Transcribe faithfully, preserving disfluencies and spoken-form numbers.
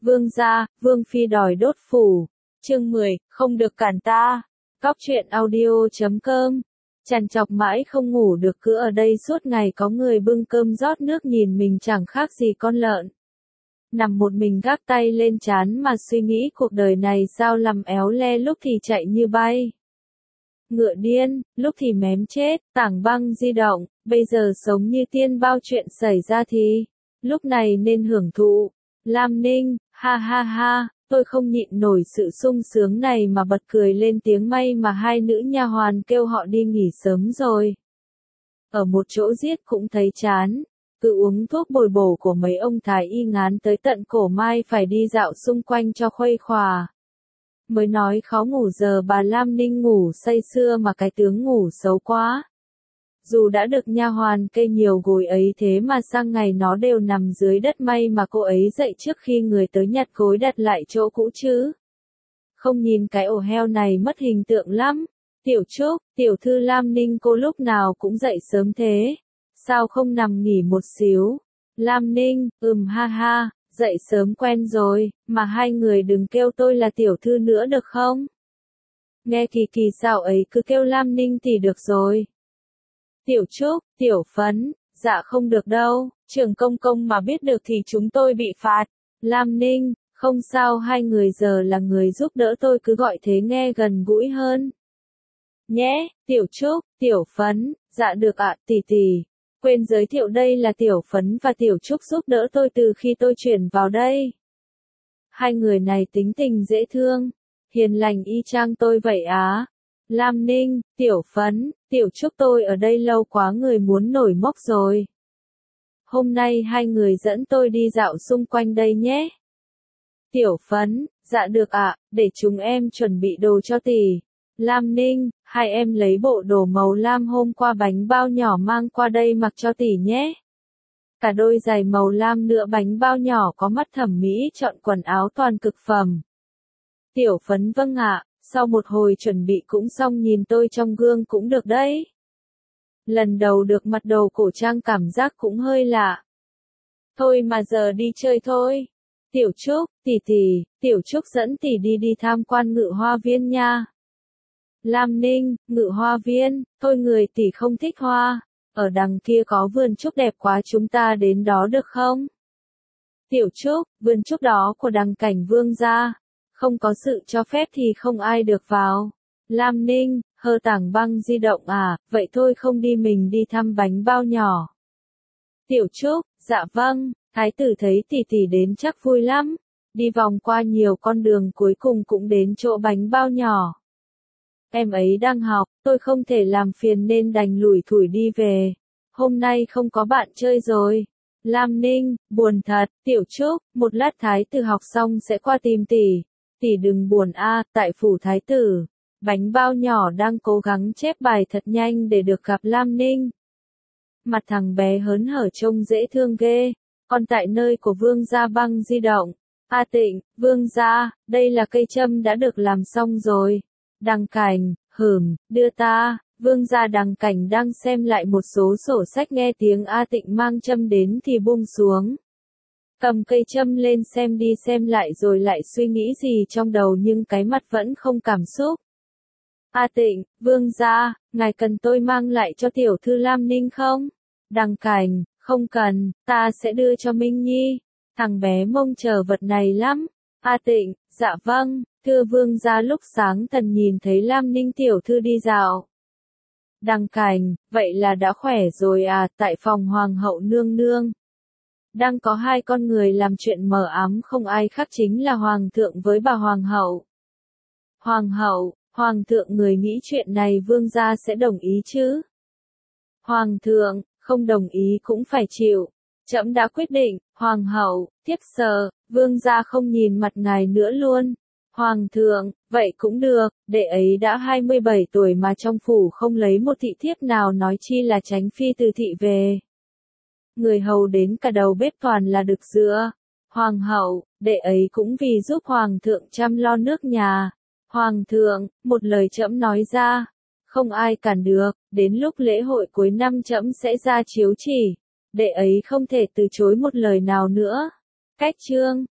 Vương gia, Vương phi đòi đốt phủ. Chương mười, không được cản ta. Cóc truyện audio chấm com. Trằn trọc mãi không ngủ được, cứ ở đây suốt ngày có người bưng cơm rót nước nhìn mình chẳng khác gì con lợn. Nằm một mình gác tay lên trán mà suy nghĩ cuộc đời này sao làm éo le, lúc thì chạy như bay. Ngựa điên, lúc thì mém chết, tảng băng di động, bây giờ sống như tiên, bao chuyện xảy ra thì, lúc này nên hưởng thụ. Lam Ninh, ha ha ha, tôi không nhịn nổi sự sung sướng này mà bật cười lên tiếng, may mà hai nữ nha hoàn kêu họ đi nghỉ sớm rồi. Ở một chỗ giết cũng thấy chán, cứ uống thuốc bồi bổ của mấy ông thái y ngán tới tận cổ, mai phải đi dạo xung quanh cho khuây khỏa. Mới nói khó ngủ, giờ bà Lam Ninh ngủ say sưa mà cái tướng ngủ xấu quá. Dù đã được nha hoàn kê nhiều gối ấy thế mà sang ngày nó đều nằm dưới đất, may mà cô ấy dậy trước khi người tới nhặt gối đặt lại chỗ cũ chứ. Không nhìn cái ổ heo này mất hình tượng lắm. Tiểu Trúc, tiểu thư Lam Ninh cô lúc nào cũng dậy sớm thế. Sao không nằm nghỉ một xíu? Lam Ninh, ừm ha ha, dậy sớm quen rồi, mà hai người đừng kêu tôi là tiểu thư nữa được không? Nghe kỳ kỳ sao ấy, cứ kêu Lam Ninh thì được rồi. Tiểu Trúc, tiểu Phấn, dạ không được đâu, trưởng công công mà biết được thì chúng tôi bị phạt. Lam Ninh, không sao, hai người giờ là người giúp đỡ tôi, cứ gọi thế nghe gần gũi hơn. Nhé, Tiểu Trúc, tiểu Phấn, dạ được ạ, tỷ tỷ. Quên giới thiệu, đây là Tiểu Phấn và Tiểu Trúc giúp đỡ tôi từ khi tôi chuyển vào đây. Hai người này tính tình dễ thương, hiền lành y chang tôi vậy á. Lam Ninh, Tiểu Phấn, Tiểu Trúc, tôi ở đây lâu quá người muốn nổi mốc rồi. Hôm nay hai người dẫn tôi đi dạo xung quanh đây nhé. Tiểu Phấn, dạ được ạ, để chúng em chuẩn bị đồ cho tỷ. Lam Ninh, hai em lấy bộ đồ màu lam hôm qua bánh bao nhỏ mang qua đây mặc cho tỷ nhé. Cả đôi giày màu lam nữa, bánh bao nhỏ có mắt thẩm mỹ chọn quần áo toàn cực phẩm. Tiểu Phấn, vâng ạ. Sau một hồi chuẩn bị cũng xong, nhìn tôi trong gương cũng được đấy. Lần đầu được mặc đồ cổ trang cảm giác cũng hơi lạ. Thôi mà giờ đi chơi thôi. Tiểu Trúc, tỷ tỷ, Tiểu Trúc dẫn tỷ đi đi tham quan Ngự Hoa Viên nha. Lam Ninh, Ngự Hoa Viên, thôi người tỷ không thích hoa. Ở đằng kia có vườn trúc đẹp quá, chúng ta đến đó được không? Tiểu Trúc, vườn trúc đó của đằng cảnh vương gia. Không có sự cho phép thì không ai được vào. Lam Ninh, hơ tảng băng di động à, vậy thôi không đi, mình đi thăm bánh bao nhỏ. Tiểu Trúc, dạ vâng, thái tử thấy tỷ tỷ đến chắc vui lắm. Đi vòng qua nhiều con đường cuối cùng cũng đến chỗ bánh bao nhỏ. Em ấy đang học, tôi không thể làm phiền nên đành lủi thủi đi về. Hôm nay không có bạn chơi rồi. Lam Ninh, buồn thật. Tiểu Trúc, một lát thái tử học xong sẽ qua tìm tỷ. Tỷ đừng buồn a, à, tại phủ thái tử, bánh bao nhỏ đang cố gắng chép bài thật nhanh để được gặp Lam Ninh. Mặt thằng bé hớn hở trông dễ thương ghê. Còn tại nơi của vương gia băng di động. A Tịnh, vương gia, đây là cây châm đã được làm xong rồi. Đằng Cảnh, hửm, đưa ta. Vương gia Đằng Cảnh đang xem lại một số sổ sách, nghe tiếng A Tịnh mang châm đến thì buông xuống. Cầm cây châm lên xem đi xem lại rồi lại suy nghĩ gì trong đầu, nhưng cái mặt vẫn không cảm xúc. A Tịnh, vương gia, ngài cần tôi mang lại cho tiểu thư Lam Ninh không? Đằng Cảnh, không cần, ta sẽ đưa cho Minh Nhi. Thằng bé mong chờ vật này lắm. A Tịnh, dạ vâng, thưa vương gia, lúc sáng thần nhìn thấy Lam Ninh tiểu thư đi dạo. Đằng Cảnh, vậy là đã khỏe rồi à, tại phòng hoàng hậu nương nương. Đang có hai con người làm chuyện mờ ám, không ai khác chính là hoàng thượng với bà hoàng hậu. Hoàng hậu, hoàng thượng, người nghĩ chuyện này vương gia sẽ đồng ý chứ? Hoàng thượng, không đồng ý cũng phải chịu. Trẫm đã quyết định. Hoàng hậu, thiếp sợ, vương gia không nhìn mặt ngài nữa luôn. Hoàng thượng, vậy cũng được, đệ ấy đã hai mươi bảy tuổi mà trong phủ không lấy một thị thiếp nào, nói chi là tránh phi từ thị về. Người hầu đến cả đầu bếp toàn là được dựa. Hoàng hậu, đệ ấy cũng vì giúp hoàng thượng chăm lo nước nhà. Hoàng thượng, một lời trẫm nói ra, không ai cản được, đến lúc lễ hội cuối năm trẫm sẽ ra chiếu chỉ. Đệ ấy không thể từ chối một lời nào nữa. Cách chương.